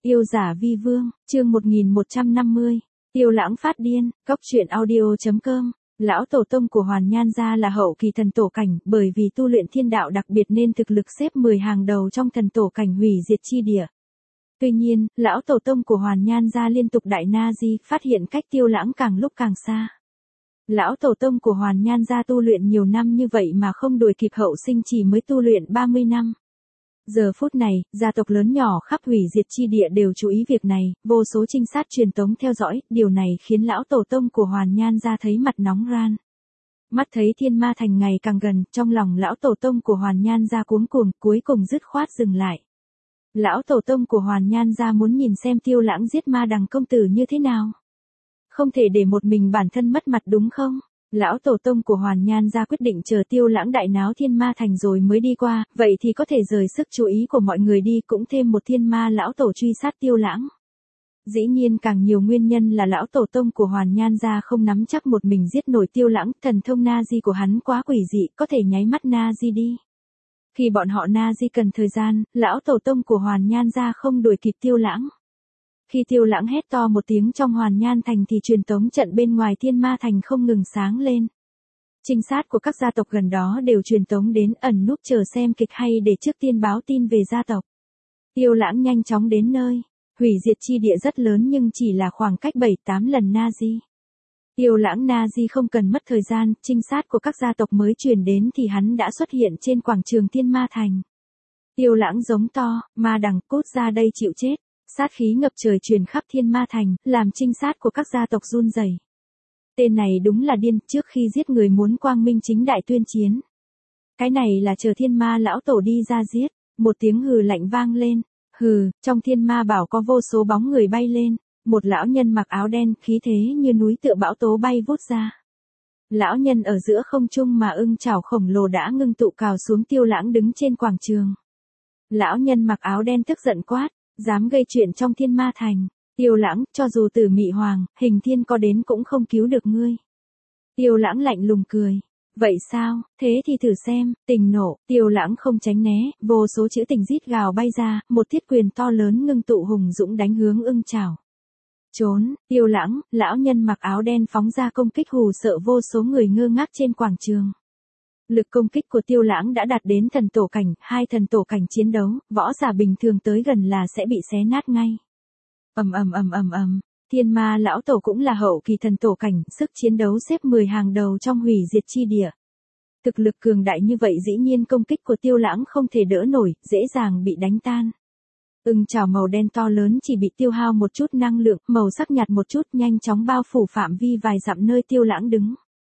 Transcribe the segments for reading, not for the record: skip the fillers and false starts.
Yêu giả vi vương, chương 1150. Tiêu Lãng phát điên, cóc truyện audio.com. Lão tổ tông của Hoàn Nhan gia là hậu kỳ thần tổ cảnh, bởi vì tu luyện thiên đạo đặc biệt nên thực lực xếp 10 hàng đầu trong thần tổ cảnh hủy diệt chi địa. Tuy nhiên, lão tổ tông của Hoàn Nhan gia liên tục đại na di, phát hiện cách Tiêu Lãng càng lúc càng xa. Lão tổ tông của Hoàn Nhan gia tu luyện nhiều năm như vậy mà không đuổi kịp hậu sinh chỉ mới tu luyện 30 năm. Giờ phút này, gia tộc lớn nhỏ khắp hủy diệt chi địa đều chú ý việc này, vô số trinh sát truyền tống theo dõi, điều này khiến lão tổ tông của Hoàn Nhan gia thấy mặt nóng ran. Mắt thấy thiên ma thành ngày càng gần, trong lòng lão tổ tông của Hoàn Nhan gia cuống cuồng, cuối cùng dứt khoát dừng lại. Lão tổ tông của Hoàn Nhan gia muốn nhìn xem Tiêu Lãng giết ma đằng công tử như thế nào. Không thể để một mình bản thân mất mặt đúng không? Lão tổ tông của Hoàn Nhan gia quyết định chờ Tiêu Lãng đại náo thiên ma thành rồi mới đi qua, vậy thì có thể rời sức chú ý của mọi người đi, cũng thêm một thiên ma lão tổ truy sát Tiêu Lãng. Dĩ nhiên càng nhiều nguyên nhân là lão tổ tông của Hoàn Nhan gia không nắm chắc một mình giết nổi Tiêu Lãng, thần thông na di của hắn quá quỷ dị, có thể nháy mắt na di đi. Khi bọn họ na di cần thời gian, lão tổ tông của Hoàn Nhan gia không đuổi kịp Tiêu Lãng. Khi Tiêu Lãng hét to một tiếng trong Hoàn Nhan thành thì truyền tống trận bên ngoài thiên ma thành không ngừng sáng lên. Trinh sát của các gia tộc gần đó đều truyền tống đến ẩn núp chờ xem kịch hay để trước tiên báo tin về gia tộc. Tiêu Lãng nhanh chóng đến nơi. Hủy diệt chi địa rất lớn nhưng chỉ là khoảng cách 7-8 lần na di. Tiêu Lãng na di không cần mất thời gian, trinh sát của các gia tộc mới truyền đến thì hắn đã xuất hiện trên quảng trường thiên ma thành. Tiêu Lãng giống to, ma đằng cút ra đây chịu chết. Sát khí ngập trời truyền khắp thiên ma thành, làm trinh sát của các gia tộc run rẩy. Tên này đúng là điên, trước khi giết người muốn quang minh chính đại tuyên chiến. Cái này là chờ thiên ma lão tổ đi ra giết, một tiếng hừ lạnh vang lên. Hừ, trong thiên ma bảo có vô số bóng người bay lên, một lão nhân mặc áo đen, khí thế như núi tựa bão tố bay vút ra. Lão nhân ở giữa không trung mà ưng chảo khổng lồ đã ngưng tụ cào xuống Tiêu Lãng đứng trên quảng trường. Lão nhân mặc áo đen tức giận quát, dám gây chuyện trong thiên ma thành. Tiêu Lãng, cho dù Tử Mị Hoàng, Hình Thiên có đến cũng không cứu được ngươi. Tiêu Lãng lạnh lùng cười. Vậy sao, thế thì thử xem, tình nộ, Tiêu Lãng không tránh né, vô số chữ tình rít gào bay ra, một thiết quyền to lớn ngưng tụ hùng dũng đánh hướng ưng chảo. Trốn, Tiêu Lãng, lão nhân mặc áo đen phóng ra công kích hù sợ vô số người ngơ ngác trên quảng trường. Lực công kích của Tiêu Lãng đã đạt đến thần tổ cảnh, hai thần tổ cảnh chiến đấu, võ giả bình thường tới gần là sẽ bị xé nát ngay. Thiên ma lão tổ cũng là hậu kỳ thần tổ cảnh, sức chiến đấu xếp 10 hàng đầu trong hủy diệt chi địa. Thực lực cường đại như vậy dĩ nhiên công kích của Tiêu Lãng không thể đỡ nổi, dễ dàng bị đánh tan. Ưng chảo màu đen to lớn chỉ bị tiêu hao một chút năng lượng, màu sắc nhạt một chút nhanh chóng bao phủ phạm vi vài dặm nơi Tiêu Lãng đứng.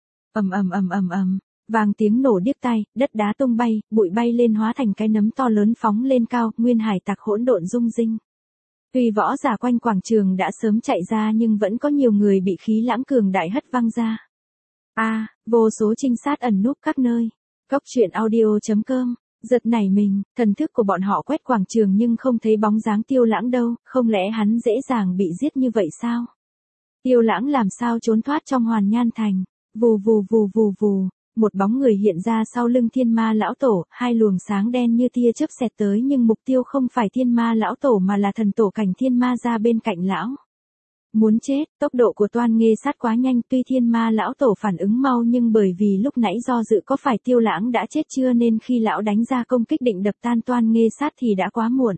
Vang tiếng nổ điếc tai, đất đá tung bay, bụi bay lên hóa thành cái nấm to lớn phóng lên cao, nguyên hải tặc hỗn độn rung rinh. Tuy võ giả quanh quảng trường đã sớm chạy ra nhưng vẫn có nhiều người bị khí lãng cường đại hất văng ra. Vô số trinh sát ẩn núp các nơi. Cóc truyện audio.com. Giật nảy mình, thần thức của bọn họ quét quảng trường nhưng không thấy bóng dáng Tiêu Lãng đâu, không lẽ hắn dễ dàng bị giết như vậy sao? Tiêu Lãng làm sao trốn thoát trong Hoàn Nhan thành? Vù. Một bóng người hiện ra sau lưng thiên ma lão tổ, hai luồng sáng đen như tia chớp xẹt tới nhưng mục tiêu không phải thiên ma lão tổ mà là thần tổ cảnh thiên ma ra bên cạnh lão. Muốn chết, tốc độ của Toan Nghê Sát quá nhanh, tuy thiên ma lão tổ phản ứng mau nhưng bởi vì lúc nãy do dự có phải Tiêu Lãng đã chết chưa nên khi lão đánh ra công kích định đập tan Toan Nghê Sát thì đã quá muộn.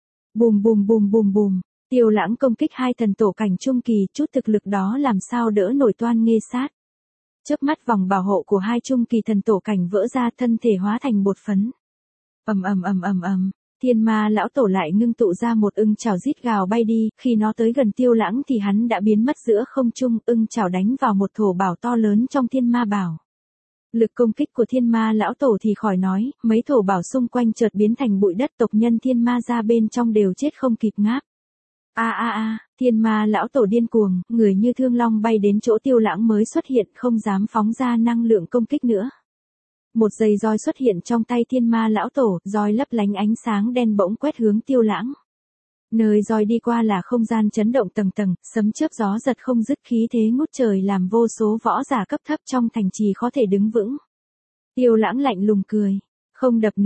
Bùm. Tiêu Lãng công kích hai thần tổ cảnh trung kỳ, chút thực lực đó làm sao đỡ nổi Toan Nghê Sát. Chớp mắt vòng bảo hộ của hai trung kỳ thần tổ cảnh vỡ ra, thân thể hóa thành bột phấn. Thiên ma lão tổ lại ngưng tụ ra một ưng chảo rít gào bay đi, khi nó tới gần Tiêu Lãng thì hắn đã biến mất giữa không trung, ưng chảo đánh vào một thổ bảo to lớn trong thiên ma bảo. Lực công kích của thiên ma lão tổ thì khỏi nói, mấy thổ bảo xung quanh chợt biến thành bụi đất, tộc nhân thiên ma ra bên trong đều chết không kịp ngáp. Thiên ma lão tổ điên cuồng, người như thương long bay đến chỗ Tiêu Lãng mới xuất hiện, không dám phóng ra năng lượng công kích nữa. Một giây roi xuất hiện trong tay thiên ma lão tổ, roi lấp lánh ánh sáng đen bỗng quét hướng Tiêu Lãng. Nơi roi đi qua là không gian chấn động tầng tầng, sấm chớp gió giật không dứt, khí thế ngút trời làm vô số võ giả cấp thấp trong thành trì khó thể đứng vững. Tiêu Lãng lạnh lùng cười, không đập nữa,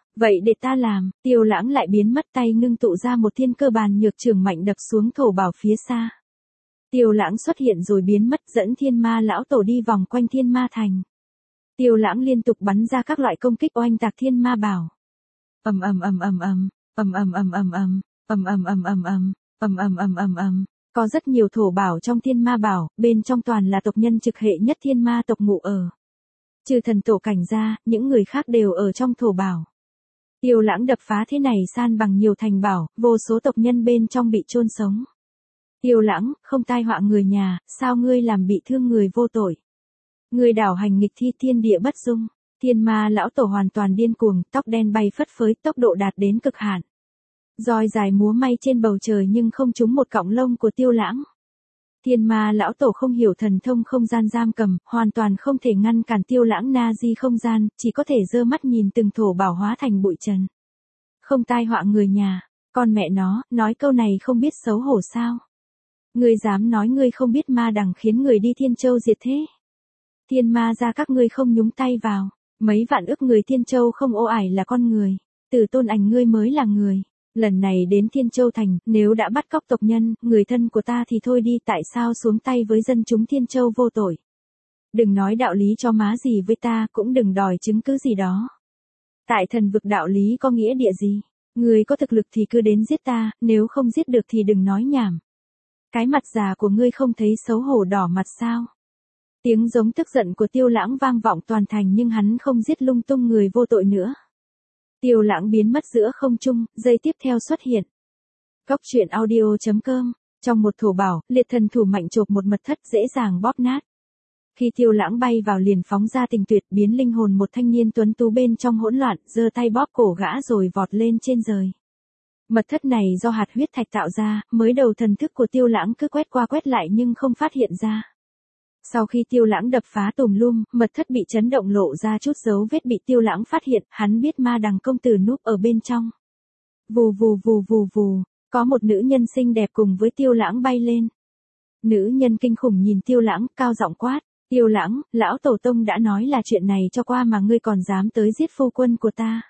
Vậy để ta làm, Tiêu Lãng lại biến mất, tay ngưng tụ ra một thiên cơ bàn nhược trường mạnh đập xuống thổ bảo phía xa. Tiêu Lãng xuất hiện rồi biến mất, dẫn thiên ma lão tổ đi vòng quanh thiên ma thành. Tiêu Lãng liên tục bắn ra các loại công kích oanh tạc thiên ma bảo. Ầm ầm ầm ầm ầm, ầm ầm ầm ầm ầm, ầm ầm ầm ầm ầm, ầm ầm ầm ầm ầm. Có rất nhiều thổ bảo trong thiên ma bảo, bên trong toàn là tộc nhân trực hệ nhất thiên ma tộc ngụ ở. Trừ thần tổ cảnh ra, những người khác đều ở trong thổ bảo. Tiêu Lãng đập phá thế này san bằng nhiều thành bảo, vô số tộc nhân bên trong bị chôn sống. Tiêu Lãng, không tai họa người nhà, sao ngươi làm bị thương người vô tội? Ngươi đảo hành nghịch thi, thiên địa bất dung. Thiên ma lão tổ hoàn toàn điên cuồng, tóc đen bay phất phới, tốc độ đạt đến cực hạn. Roi dài múa may trên bầu trời nhưng không trúng một cọng lông của Tiêu Lãng. Thiên ma lão tổ không hiểu thần thông không gian giam cầm, hoàn toàn không thể ngăn cản Tiêu Lãng na di không gian, chỉ có thể giơ mắt nhìn từng thổ bảo hóa thành bụi trần. Không tai họa người nhà, con mẹ nó, nói câu này không biết xấu hổ sao? Ngươi dám nói ngươi không biết ma đằng khiến người đi Thiên Châu diệt thế? Thiên ma ra các ngươi không nhúng tay vào, mấy vạn ức người Thiên Châu không ô ải là con người, Tử Tôn Ảnh ngươi mới là người. Lần này đến Thiên Châu Thành, nếu đã bắt cóc tộc nhân, người thân của ta thì thôi đi, tại sao xuống tay với dân chúng Thiên Châu vô tội? Đừng nói đạo lý cho má gì với ta, cũng đừng đòi chứng cứ gì đó. Tại thần vực đạo lý có nghĩa địa gì? Ngươi có thực lực thì cứ đến giết ta, nếu không giết được thì đừng nói nhảm. Cái mặt già của ngươi không thấy xấu hổ đỏ mặt sao? Tiếng giống tức giận của Tiêu Lãng vang vọng toàn thành nhưng hắn không giết lung tung người vô tội nữa. Tiêu Lãng biến mất giữa không trung, giây tiếp theo xuất hiện. Góc truyện audio.com, trong một thổ bảo, liệt thần thủ mạnh chộp một mật thất dễ dàng bóp nát. Khi Tiêu Lãng bay vào liền phóng ra tình tuyệt biến linh hồn một thanh niên tuấn tú bên trong hỗn loạn, giơ tay bóp cổ gã rồi vọt lên trên trời. Mật thất này do hạt huyết thạch tạo ra, mới đầu thần thức của Tiêu Lãng cứ quét qua quét lại nhưng không phát hiện ra. Sau khi Tiêu Lãng đập phá tùm lum, mật thất bị chấn động lộ ra chút dấu vết bị Tiêu Lãng phát hiện, hắn biết ma đằng công tử núp ở bên trong. Vù vù vù vù vù, có một nữ nhân xinh đẹp cùng với Tiêu Lãng bay lên. Nữ nhân kinh khủng nhìn Tiêu Lãng, cao giọng quát, Tiêu Lãng, lão tổ tông đã nói là chuyện này cho qua mà ngươi còn dám tới giết phu quân của ta.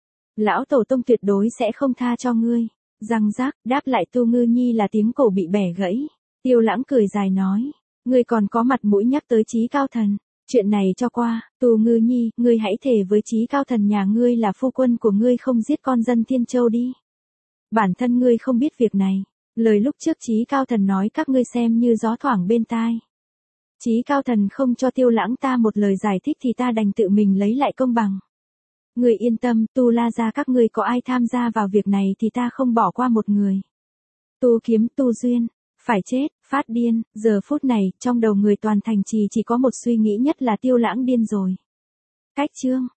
Lão tổ tông tuyệt đối sẽ không tha cho ngươi. Răng rác, đáp lại Tu Ngư Nhi là tiếng cổ bị bẻ gãy. Tiêu Lãng cười dài nói. Ngươi còn có mặt mũi nhắc tới Chí Cao Thần. Chuyện này cho qua, Tu Ngư Nhi, ngươi hãy thề với Chí Cao Thần nhà ngươi là phu quân của ngươi không giết con dân Thiên Châu đi. Bản thân ngươi không biết việc này. Lời lúc trước Chí Cao Thần nói các ngươi xem như gió thoảng bên tai. Chí Cao Thần không cho Tiêu Lãng ta một lời giải thích thì ta đành tự mình lấy lại công bằng. Ngươi yên tâm, Tu La gia các ngươi có ai tham gia vào việc này thì ta không bỏ qua một người. Tu Kiếm, Tu Duyên, phải chết, phát điên, giờ phút này, trong đầu người toàn thành trì chỉ có một suy nghĩ nhất là Tiêu Lãng điên rồi. Cách chương